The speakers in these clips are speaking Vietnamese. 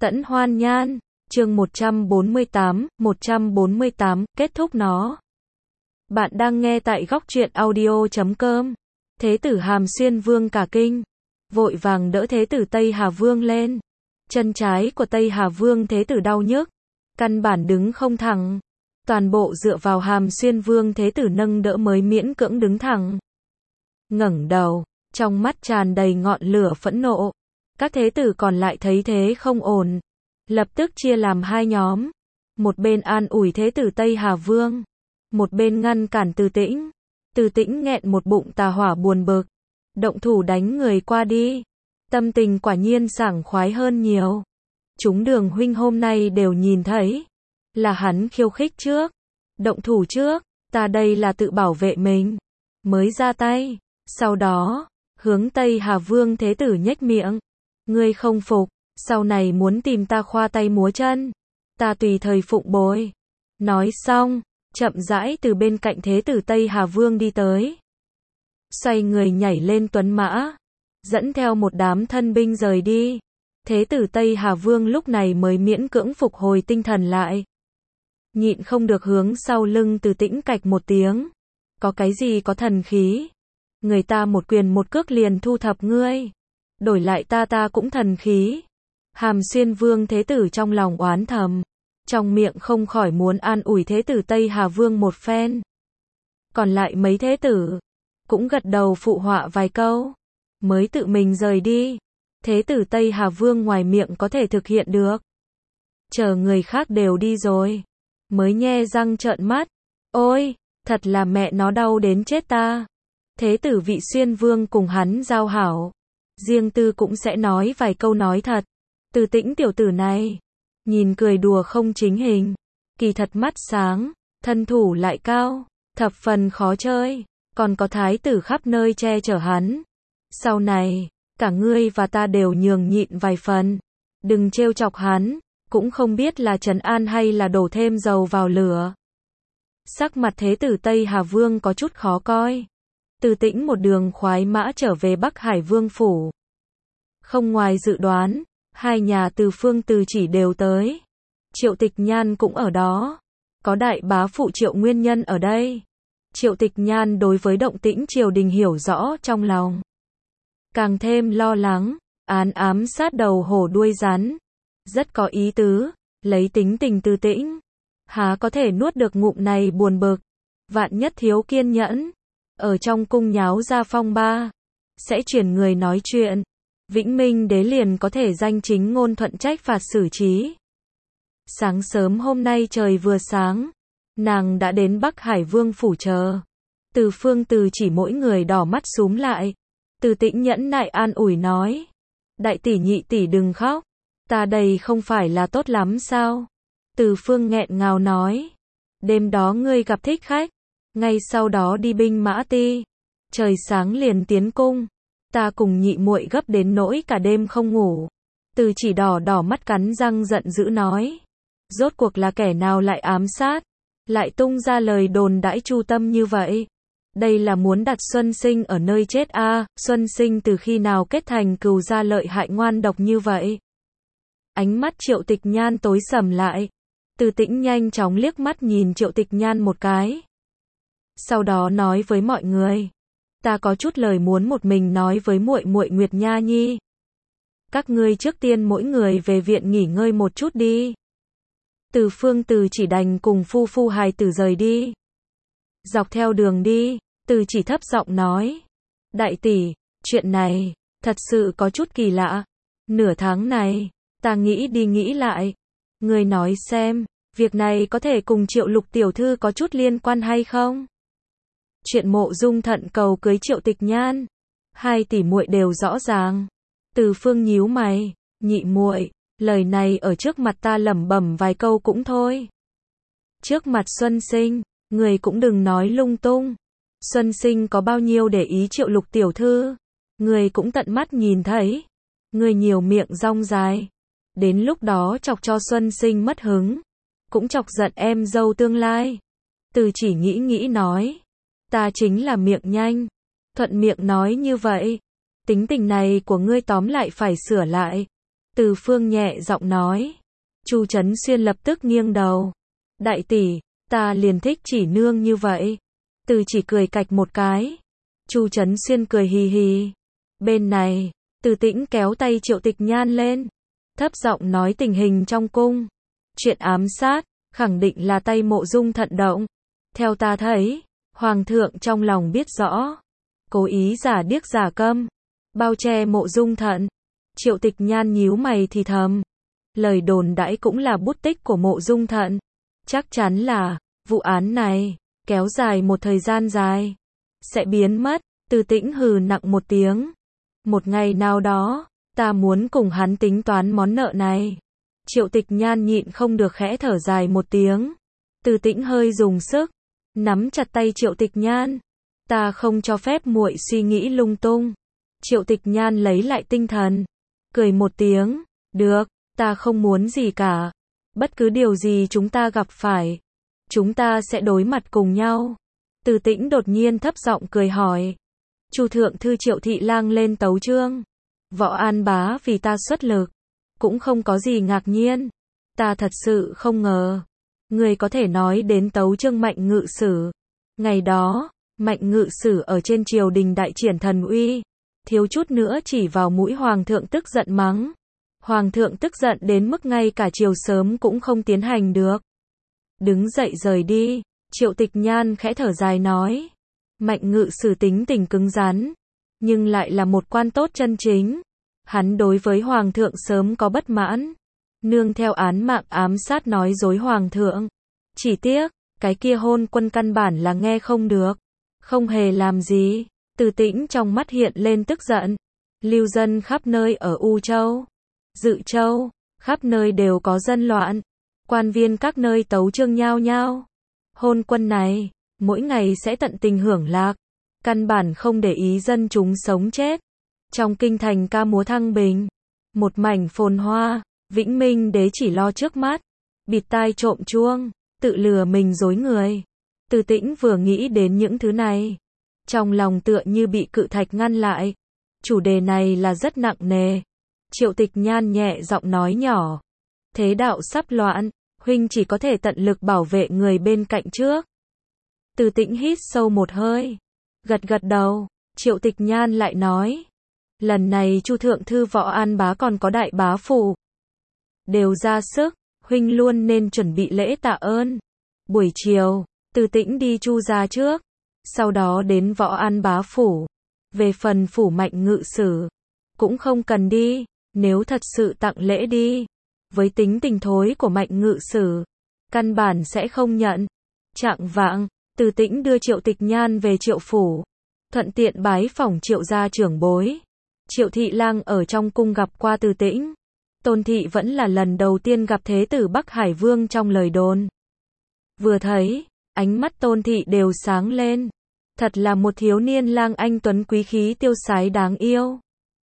Tẫn Hoan Nhan, chương 148, kết thúc nó. Bạn đang nghe tại góc truyện audio.com. Thế tử Hàm Xuyên Vương cả kinh, vội vàng đỡ thế tử Tây Hà Vương lên. Chân trái của Tây Hà Vương thế tử đau nhức, căn bản đứng không thẳng. Toàn bộ dựa vào Hàm Xuyên Vương thế tử nâng đỡ mới miễn cưỡng đứng thẳng. Ngẩng đầu, trong mắt tràn đầy ngọn lửa phẫn nộ. Các thế tử còn lại thấy thế không ổn, lập tức chia làm hai nhóm. Một bên an ủi thế tử Tây Hà Vương, một bên ngăn cản Từ Tĩnh. Từ Tĩnh nghẹn một bụng tà hỏa buồn bực, động thủ đánh người qua đi. Tâm tình quả nhiên sảng khoái hơn nhiều. Chúng Đường huynh hôm nay đều nhìn thấy, là hắn khiêu khích trước, động thủ trước, ta đây là tự bảo vệ mình, mới ra tay. Sau đó, hướng Tây Hà Vương thế tử nhếch miệng. Ngươi không phục, sau này muốn tìm ta khoa tay múa chân, ta tùy thời phụng bồi. Nói xong, chậm rãi từ bên cạnh thế tử Tây Hà Vương đi tới. Xoay người nhảy lên tuấn mã, dẫn theo một đám thân binh rời đi. Thế tử Tây Hà Vương lúc này mới miễn cưỡng phục hồi tinh thần lại. Nhịn không được hướng sau lưng Từ Tĩnh cạch một tiếng. Có cái gì có thần khí? Người ta một quyền một cước liền thu thập ngươi, đổi lại ta cũng thần khí. Hàm Xuyên Vương thế tử trong lòng oán thầm, trong miệng không khỏi muốn an ủi thế tử Tây Hà Vương một phen. Còn lại mấy thế tử cũng gật đầu phụ họa vài câu, mới tự mình rời đi. Thế tử Tây Hà Vương ngoài miệng có thể thực hiện được, chờ người khác đều đi rồi, mới nhe răng trợn mắt. Ôi, thật là mẹ nó đau đến chết ta. Thế tử Vị Xuyên Vương cùng hắn giao hảo, riêng tư cũng sẽ nói vài câu nói thật. Từ Tĩnh tiểu tử này, nhìn cười đùa không chính hình, kỳ thật mắt sáng, thân thủ lại cao, thập phần khó chơi, còn có thái tử khắp nơi che chở hắn. Sau này, cả ngươi và ta đều nhường nhịn vài phần, đừng trêu chọc hắn, cũng không biết là trấn an hay là đổ thêm dầu vào lửa. Sắc mặt thế tử Tây Hà Vương có chút khó coi. Từ Tĩnh một đường khoái mã trở về Bắc Hải Vương phủ. Không ngoài dự đoán, hai nhà Từ Phương Từ Chỉ đều tới. Triệu Tịch Nhan cũng ở đó. Có đại bá phụ Triệu Nguyên Nhân ở đây. Triệu Tịch Nhan đối với động tĩnh triều đình hiểu rõ trong lòng, càng thêm lo lắng, ám sát đầu hổ đuôi rắn. Rất có ý tứ, lấy tính tình Từ Tĩnh, há có thể nuốt được ngụm này buồn bực. Vạn nhất thiếu kiên nhẫn, ở trong cung nháo ra phong ba, sẽ chuyển người nói chuyện, Vĩnh Minh đế liền có thể danh chính ngôn thuận trách phạt xử trí. Sáng sớm hôm nay trời vừa sáng, nàng đã đến Bắc Hải Vương phủ chờ. Từ Phương Từ Chỉ mỗi người đỏ mắt súm lại. Từ Tĩnh nhẫn nại an ủi nói, đại tỷ nhị tỷ đừng khóc, ta đây không phải là tốt lắm sao? Từ Phương nghẹn ngào nói, đêm đó ngươi gặp thích khách, ngay sau đó đi binh mã ti, trời sáng liền tiến cung, ta cùng nhị muội gấp đến nỗi cả đêm không ngủ. Từ Chỉ đỏ mắt cắn răng giận dữ nói, rốt cuộc là kẻ nào lại ám sát, lại tung ra lời đồn đãi chu tâm như vậy? Đây là muốn đặt Xuân Sinh ở nơi chết a? Xuân Sinh từ khi nào kết thành cừu gia lợi hại ngoan độc như vậy? Ánh mắt Triệu Tịch Nhan tối sầm lại. Từ Tĩnh nhanh chóng liếc mắt nhìn Triệu Tịch Nhan một cái, sau đó nói với mọi người, ta có chút lời muốn một mình nói với muội muội Nguyệt Nha Nhi. Các ngươi trước tiên mỗi người về viện nghỉ ngơi một chút đi. Từ Phương Từ Chỉ đành cùng phu hài tử rời đi. Dọc theo đường đi, Từ Chỉ thấp giọng nói, đại tỷ, chuyện này thật sự có chút kỳ lạ. Nửa tháng này, ta nghĩ đi nghĩ lại. Ngươi nói xem, việc này có thể cùng Triệu Lục tiểu thư có chút liên quan hay không? Chuyện Mộ Dung Thận cầu cưới Triệu Tịch Nhan, hai tỷ muội đều rõ ràng. Từ Phương nhíu mày, nhị muội, lời này ở trước mặt ta lẩm bẩm vài câu cũng thôi. Trước mặt Xuân Sinh, người cũng đừng nói lung tung. Xuân Sinh có bao nhiêu để ý Triệu Lục tiểu thư, người cũng tận mắt nhìn thấy. Người nhiều miệng rong dài, đến lúc đó chọc cho Xuân Sinh mất hứng, cũng chọc giận em dâu tương lai. Từ Chỉ nghĩ nói, ta chính là miệng nhanh, thuận miệng nói như vậy. Tính tình này của ngươi tóm lại phải sửa lại. Từ Phương nhẹ giọng nói. Chu Trấn Xuyên lập tức nghiêng đầu. Đại tỷ, ta liền thích chỉ nương như vậy. Từ chỉ cười cạch một cái. Chu Trấn Xuyên cười hì hì. Bên này, Từ Tĩnh kéo tay Triệu Tịch Nhan lên, thấp giọng nói tình hình trong cung. Chuyện ám sát, khẳng định là tay Mộ Dung Thận động. Theo ta thấy, Hoàng thượng trong lòng biết rõ, cố ý giả điếc giả câm, bao che Mộ Dung Thận. Triệu Tịch Nhan nhíu mày thì thầm. Lời đồn đãi cũng là bút tích của Mộ Dung Thận. Chắc chắn là, vụ án này, kéo dài một thời gian dài, sẽ biến mất. Từ Tĩnh hừ nặng một tiếng. Một ngày nào đó, ta muốn cùng hắn tính toán món nợ này. Triệu Tịch Nhan nhịn không được khẽ thở dài một tiếng. Từ Tĩnh hơi dùng sức, nắm chặt tay Triệu Tịch Nhan. Ta không cho phép muội suy nghĩ lung tung. Triệu Tịch Nhan lấy lại tinh thần, cười một tiếng. Được, ta không muốn gì cả. Bất cứ điều gì chúng ta gặp phải, chúng ta sẽ đối mặt cùng nhau. Từ Tĩnh đột nhiên thấp giọng cười hỏi. Chu thượng thư Triệu thị lang lên tấu chương. Võ An Bá vì ta xuất lực, cũng không có gì ngạc nhiên. Ta thật sự không ngờ, người có thể nói đến tấu chương Mạnh Ngự Sử. Ngày đó, Mạnh Ngự Sử ở trên triều đình đại triển thần uy, thiếu chút nữa chỉ vào mũi hoàng thượng tức giận mắng. Hoàng thượng tức giận đến mức ngay cả chiều sớm cũng không tiến hành được. Đứng dậy rời đi, Triệu Tịch Nhan khẽ thở dài nói. Mạnh Ngự Sử tính tình cứng rắn, nhưng lại là một quan tốt chân chính. Hắn đối với hoàng thượng sớm có bất mãn, nương theo án mạng ám sát nói dối hoàng thượng. Chỉ tiếc, cái kia hôn quân căn bản là nghe không được, không hề làm gì. Từ Tĩnh trong mắt hiện lên tức giận. Lưu dân khắp nơi ở U Châu, Dự Châu, khắp nơi đều có dân loạn. Quan viên các nơi tấu chương nhao nhao. Hôn quân này, mỗi ngày sẽ tận tình hưởng lạc, căn bản không để ý dân chúng sống chết. Trong kinh thành ca múa thăng bình, một mảnh phồn hoa. Vĩnh Minh đế chỉ lo trước mắt, bịt tai trộm chuông, tự lừa mình dối người. Từ Tĩnh vừa nghĩ đến những thứ này, trong lòng tựa như bị cự thạch ngăn lại. Chủ đề này là rất nặng nề. Triệu Tịch Nhan nhẹ giọng nói nhỏ. Thế đạo sắp loạn, huynh chỉ có thể tận lực bảo vệ người bên cạnh trước. Từ Tĩnh hít sâu một hơi, gật gật đầu. Triệu Tịch Nhan lại nói. Lần này Chu thượng thư Võ An Bá còn có đại bá phủ đều ra sức, huynh luôn nên chuẩn bị lễ tạ ơn. Buổi chiều, Từ Tĩnh đi Chu gia trước, sau đó đến Võ An Bá phủ. Về phần phủ Mạnh Ngự Sử, cũng không cần đi. Nếu thật sự tặng lễ đi, với tính tình thối của Mạnh Ngự Sử, căn bản sẽ không nhận. Chạng vạng, Từ Tĩnh đưa Triệu Tịch Nhan về Triệu phủ, thuận tiện bái phỏng Triệu gia trưởng bối. Triệu thị lang ở trong cung gặp qua Từ Tĩnh. Tôn thị vẫn là lần đầu tiên gặp thế tử Bắc Hải Vương trong lời đồn. Vừa thấy, ánh mắt Tôn thị đều sáng lên. Thật là một thiếu niên lang anh tuấn quý khí tiêu sái đáng yêu.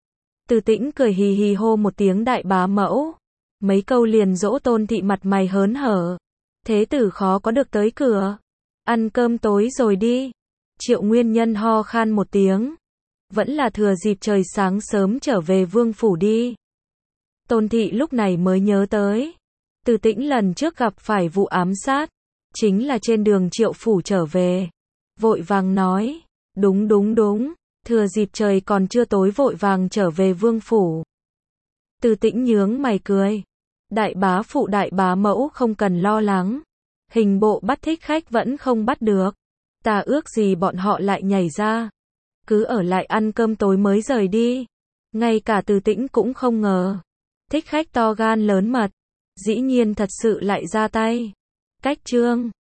Từ Tĩnh cười hì hì hô một tiếng đại bá mẫu. Mấy câu liền dỗ Tôn thị mặt mày hớn hở. Thế tử khó có được tới cửa. Ăn cơm tối rồi đi. Triệu Nguyên Nhân ho khan một tiếng. Vẫn là thừa dịp trời sáng sớm trở về vương phủ đi. Tôn thị lúc này mới nhớ tới. Từ Tĩnh lần trước gặp phải vụ ám sát, chính là trên đường Triệu phủ trở về. Vội vàng nói. Đúng. Thừa dịp trời còn chưa tối vội vàng trở về vương phủ. Từ Tĩnh nhướng mày cười. Đại bá phụ đại bá mẫu không cần lo lắng. Hình bộ bắt thích khách vẫn không bắt được. Ta ước gì bọn họ lại nhảy ra. Cứ ở lại ăn cơm tối mới rời đi. Ngay cả Từ Tĩnh cũng không ngờ. Thích khách to gan lớn mật, dĩ nhiên thật sự lại ra tay. Cách chương